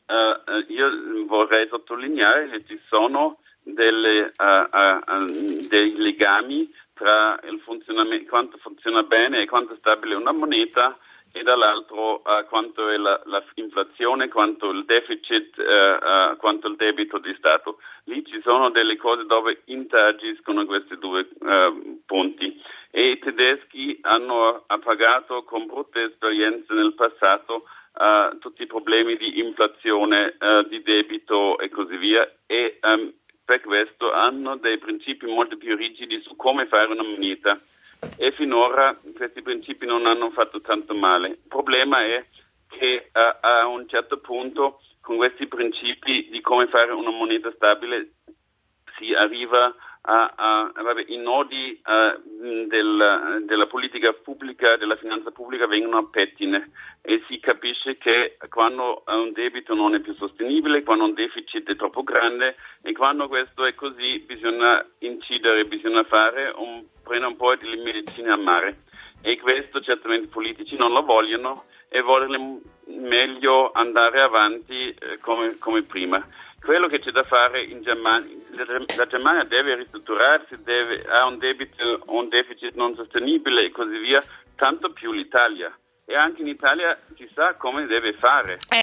io vorrei sottolineare che ci sono dei legami tra il funzionamento, quanto funziona bene e quanto è stabile una moneta, e dall'altro quanto è la inflazione, quanto il deficit, quanto il debito di Stato. Lì ci sono delle cose dove interagiscono questi due punti, e i tedeschi hanno pagato con brutte esperienze nel passato tutti i problemi di inflazione, di debito e così via, e per questo hanno dei principi molto più rigidi su come fare una moneta, e finora questi principi non hanno fatto tanto male. Il problema è che a un certo punto con questi principi di come fare una moneta stabile si arriva i nodi della politica pubblica, della finanza pubblica vengono a pettine, e si capisce che quando un debito non è più sostenibile, quando un deficit è troppo grande, e quando questo è così bisogna incidere, bisogna prendere un po' delle medicine amare, e questo certamente i politici non lo vogliono e vogliono meglio andare avanti come prima. Quello che c'è da fare in Germania, la Germania deve ristrutturarsi, ha un debito, un deficit non sostenibile e così via, tanto più l'Italia. E anche in Italia si sa come deve fare.